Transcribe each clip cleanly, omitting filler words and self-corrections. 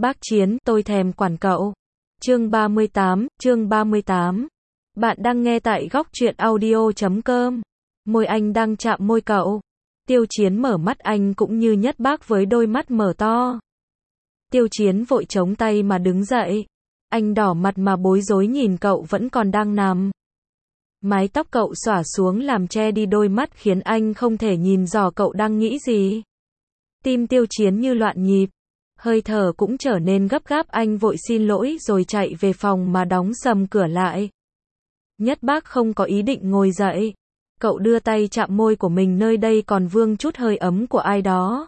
Bác Chiến, tôi thèm quản cậu. Chương 38. Bạn đang nghe tại góc truyện audio.com. Môi anh đang chạm môi cậu. Tiêu Chiến mở mắt, anh cũng như Nhất Bác với đôi mắt mở to. Tiêu Chiến vội chống tay mà đứng dậy. Anh đỏ mặt mà bối rối nhìn cậu vẫn còn đang nằm. Mái tóc cậu xõa xuống làm che đi đôi mắt khiến anh không thể nhìn rõ cậu đang nghĩ gì. Tim Tiêu Chiến như loạn nhịp. Hơi thở cũng trở nên gấp gáp, anh vội xin lỗi rồi chạy về phòng mà đóng sầm cửa lại. Nhất Bác không có ý định ngồi dậy. Cậu đưa tay chạm môi của mình, nơi đây còn vương chút hơi ấm của ai đó.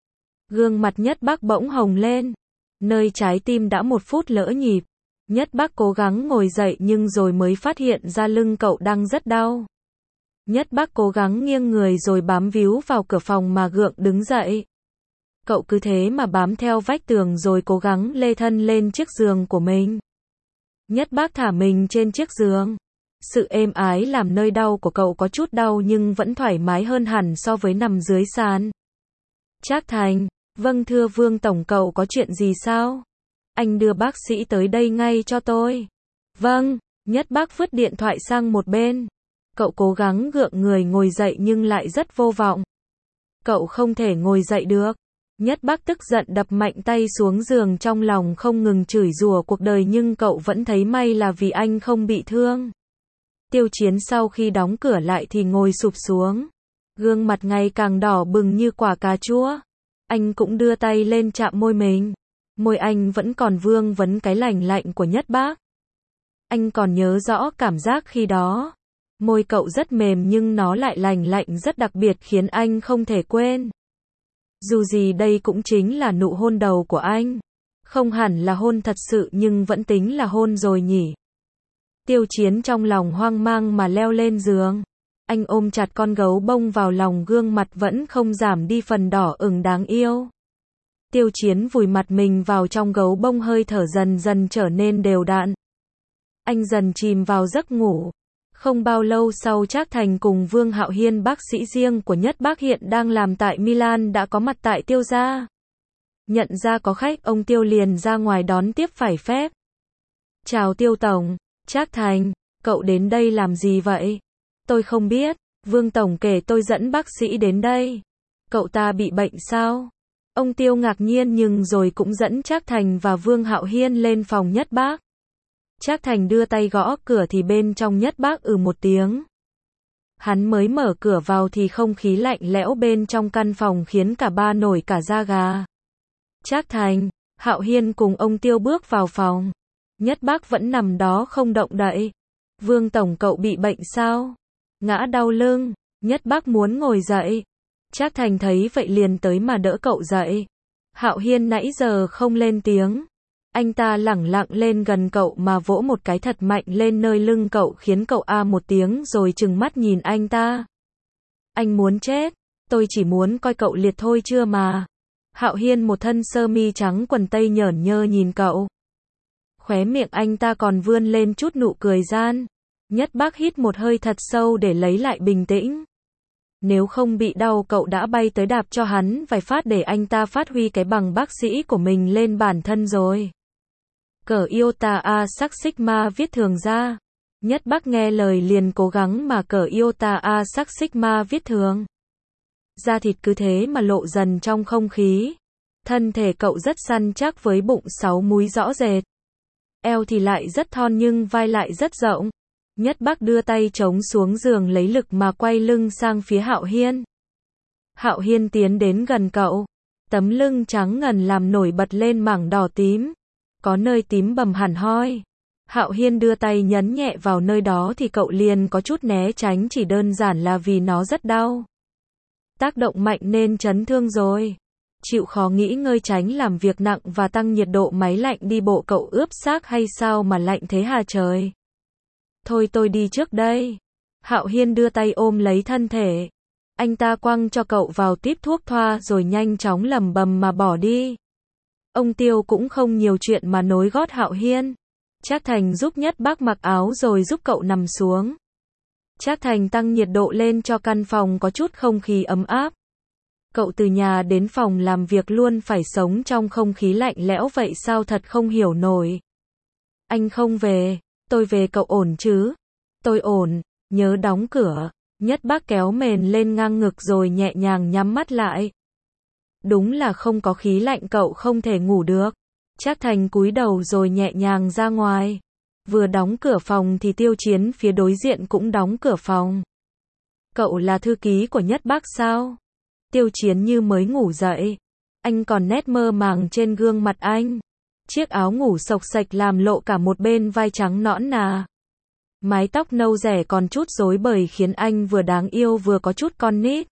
Gương mặt Nhất Bác bỗng hồng lên. Nơi trái tim đã một phút lỡ nhịp. Nhất Bác cố gắng ngồi dậy nhưng rồi mới phát hiện ra lưng cậu đang rất đau. Nhất Bác cố gắng nghiêng người rồi bám víu vào cửa phòng mà gượng đứng dậy. Cậu cứ thế mà bám theo vách tường rồi cố gắng lê thân lên chiếc giường của mình. Nhất Bác thả mình trên chiếc giường. Sự êm ái làm nơi đau của cậu có chút đau nhưng vẫn thoải mái hơn hẳn so với nằm dưới sàn. Trác Thành, vâng thưa Vương Tổng, cậu có chuyện gì sao? Anh đưa bác sĩ tới đây ngay cho tôi. Vâng, Nhất Bác vứt điện thoại sang một bên. Cậu cố gắng gượng người ngồi dậy nhưng lại rất vô vọng. Cậu không thể ngồi dậy được. Nhất Bác tức giận đập mạnh tay xuống giường, trong lòng không ngừng chửi rủa cuộc đời nhưng cậu vẫn thấy may là vì anh không bị thương. Tiêu Chiến sau khi đóng cửa lại thì ngồi sụp xuống. Gương mặt ngày càng đỏ bừng như quả cà chua. Anh cũng đưa tay lên chạm môi mình. Môi anh vẫn còn vương vấn cái lành lạnh của Nhất Bác. Anh còn nhớ rõ cảm giác khi đó. Môi cậu rất mềm nhưng nó lại lành lạnh rất đặc biệt khiến anh không thể quên. Dù gì đây cũng chính là nụ hôn đầu của anh. Không hẳn là hôn thật sự nhưng vẫn tính là hôn rồi nhỉ. Tiêu Chiến trong lòng hoang mang mà leo lên giường. Anh ôm chặt con gấu bông vào lòng, gương mặt vẫn không giảm đi phần đỏ ửng đáng yêu. Tiêu Chiến vùi mặt mình vào trong gấu bông, hơi thở dần dần trở nên đều đặn. Anh dần chìm vào giấc ngủ. Không bao lâu sau, Trác Thành cùng Vương Hạo Hiên, bác sĩ riêng của Nhất Bác hiện đang làm tại Milan, đã có mặt tại Tiêu gia. Nhận ra có khách, ông Tiêu liền ra ngoài đón tiếp phải phép. Chào Tiêu Tổng. Trác Thành, cậu đến đây làm gì vậy? Tôi không biết, Vương Tổng kể tôi dẫn bác sĩ đến đây. Cậu ta bị bệnh sao? Ông Tiêu ngạc nhiên nhưng rồi cũng dẫn Trác Thành và Vương Hạo Hiên lên phòng Nhất Bác. Trác Thành đưa tay gõ cửa thì bên trong Nhất Bác một tiếng. Hắn mới mở cửa vào thì không khí lạnh lẽo bên trong căn phòng khiến cả ba nổi cả da gà. Trác Thành, Hạo Hiên cùng ông Tiêu bước vào phòng. Nhất Bác vẫn nằm đó không động đậy. Vương Tổng, cậu bị bệnh sao? Ngã đau lưng. Nhất Bác muốn ngồi dậy. Trác Thành thấy vậy liền tới mà đỡ cậu dậy. Hạo Hiên nãy giờ không lên tiếng. Anh ta lẳng lặng lên gần cậu mà vỗ một cái thật mạnh lên nơi lưng cậu khiến cậu a một tiếng rồi trừng mắt nhìn anh ta. Anh muốn chết. Tôi chỉ muốn coi cậu liệt thôi chưa mà. Hạo Hiên một thân sơ mi trắng quần tây nhởn nhơ nhìn cậu. Khóe miệng anh ta còn vươn lên chút nụ cười gian. Nhất Bác hít một hơi thật sâu để lấy lại bình tĩnh. Nếu không bị đau cậu đã bay tới đạp cho hắn vài phát để anh ta phát huy cái bằng bác sĩ của mình lên bản thân rồi. Cờ iota a sắc sigma viết thường ra. Nhất Bác nghe lời liền cố gắng mà cờ iota a sắc sigma viết thường. Da thịt cứ thế mà lộ dần trong không khí. Thân thể cậu rất săn chắc với bụng 6 múi rõ rệt. Eo thì lại rất thon nhưng vai lại rất rộng. Nhất Bác đưa tay chống xuống giường lấy lực mà quay lưng sang phía Hạo Hiên. Hạo Hiên tiến đến gần cậu. Tấm lưng trắng ngần làm nổi bật lên mảng đỏ tím. Có nơi tím bầm hẳn hoi. Hạo Hiên đưa tay nhấn nhẹ vào nơi đó thì cậu liền có chút né tránh, chỉ đơn giản là vì nó rất đau. Tác động mạnh nên chấn thương rồi. Chịu khó nghỉ ngơi tránh làm việc nặng và tăng nhiệt độ máy lạnh đi bộ, cậu ướp xác hay sao mà lạnh thế hả trời? Thôi tôi đi trước đây. Hạo Hiên đưa tay ôm lấy thân thể. Anh ta quăng cho cậu vào tiếp thuốc thoa rồi nhanh chóng lẩm bẩm mà bỏ đi. Ông Tiêu cũng không nhiều chuyện mà nối gót Hạo Hiên. Trác Thành giúp Nhất Bác mặc áo rồi giúp cậu nằm xuống. Trác Thành tăng nhiệt độ lên cho căn phòng có chút không khí ấm áp. Cậu từ nhà đến phòng làm việc luôn phải sống trong không khí lạnh lẽo vậy sao thật không hiểu nổi. Anh không về, tôi về cậu ổn chứ? Tôi ổn, nhớ đóng cửa. Nhất Bác kéo mền lên ngang ngực rồi nhẹ nhàng nhắm mắt lại. Đúng là không có khí lạnh cậu không thể ngủ được. Trác Thành cúi đầu rồi nhẹ nhàng ra ngoài. Vừa đóng cửa phòng thì Tiêu Chiến phía đối diện cũng đóng cửa phòng. Cậu là thư ký của Nhất Bác sao? Tiêu Chiến như mới ngủ dậy. Anh còn nét mơ màng trên gương mặt anh. Chiếc áo ngủ xộc xệch làm lộ cả một bên vai trắng nõn nà. Mái tóc nâu rẻ còn chút rối bời khiến anh vừa đáng yêu vừa có chút con nít.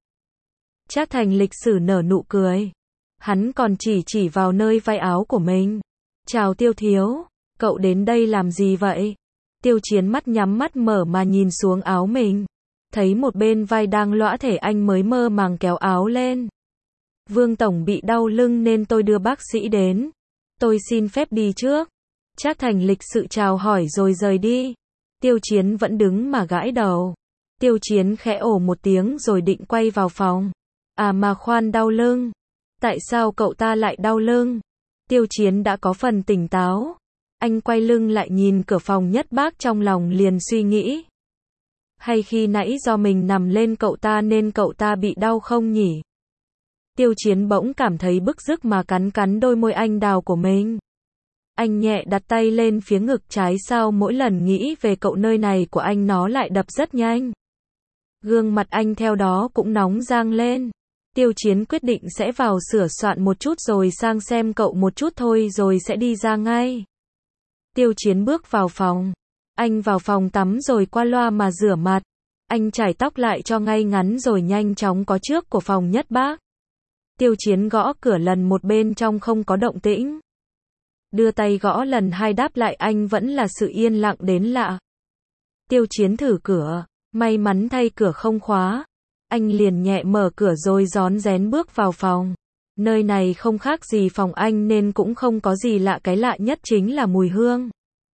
Trác Thành lịch sử nở nụ cười. Hắn còn chỉ vào nơi vai áo của mình. Chào Tiêu thiếu, cậu đến đây làm gì vậy? Tiêu Chiến mắt nhắm mắt mở mà nhìn xuống áo mình. Thấy một bên vai đang lõa thể anh mới mơ màng kéo áo lên. Vương Tổng bị đau lưng nên tôi đưa bác sĩ đến. Tôi xin phép đi trước. Trác Thành lịch sự chào hỏi rồi rời đi. Tiêu Chiến vẫn đứng mà gãi đầu. Tiêu Chiến khẽ ồ một tiếng rồi định quay vào phòng. À mà khoan, đau lưng. Tại sao cậu ta lại đau lưng? Tiêu Chiến đã có phần tỉnh táo. Anh quay lưng lại nhìn cửa phòng Nhất Bác trong lòng liền suy nghĩ. Hay khi nãy do mình nằm lên cậu ta nên cậu ta bị đau không nhỉ? Tiêu Chiến bỗng cảm thấy bức rứt mà cắn đôi môi anh đào của mình. Anh nhẹ đặt tay lên phía ngực trái, sao mỗi lần nghĩ về cậu nơi này của anh nó lại đập rất nhanh. Gương mặt anh theo đó cũng nóng rang lên. Tiêu Chiến quyết định sẽ vào sửa soạn một chút rồi sang xem cậu một chút thôi rồi sẽ đi ra ngay. Tiêu Chiến bước vào phòng. Anh vào phòng tắm rồi qua loa mà rửa mặt. Anh chải tóc lại cho ngay ngắn rồi nhanh chóng có trước của phòng Nhất Bác. Tiêu Chiến gõ cửa lần một, bên trong không có động tĩnh. Đưa tay gõ lần hai, đáp lại anh vẫn là sự yên lặng đến lạ. Tiêu Chiến thử cửa, may mắn thay cửa không khóa. Anh liền nhẹ mở cửa rồi rón rén bước vào phòng. Nơi này không khác gì phòng anh nên cũng không có gì lạ, cái lạ nhất chính là mùi hương.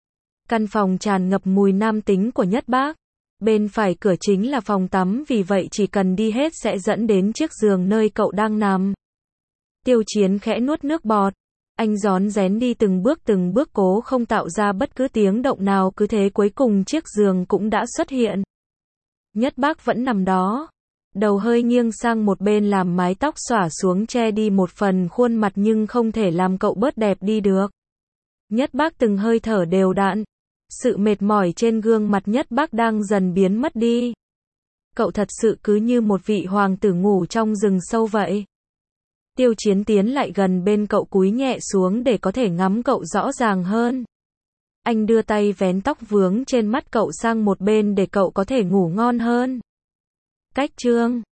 Căn phòng tràn ngập mùi nam tính của Nhất Bác. Bên phải cửa chính là phòng tắm, vì vậy chỉ cần đi hết sẽ dẫn đến chiếc giường nơi cậu đang nằm. Tiêu Chiến khẽ nuốt nước bọt. Anh rón rén đi từng bước cố không tạo ra bất cứ tiếng động nào, cứ thế cuối cùng chiếc giường cũng đã xuất hiện. Nhất Bác vẫn nằm đó. Đầu hơi nghiêng sang một bên làm mái tóc xõa xuống che đi một phần khuôn mặt nhưng không thể làm cậu bớt đẹp đi được. Nhất Bác từng hơi thở đều đặn. Sự mệt mỏi trên gương mặt Nhất Bác đang dần biến mất đi. Cậu thật sự cứ như một vị hoàng tử ngủ trong rừng sâu vậy. Tiêu Chiến tiến lại gần bên cậu, cúi nhẹ xuống để có thể ngắm cậu rõ ràng hơn. Anh đưa tay vén tóc vướng trên mắt cậu sang một bên để cậu có thể ngủ ngon hơn. Cách chương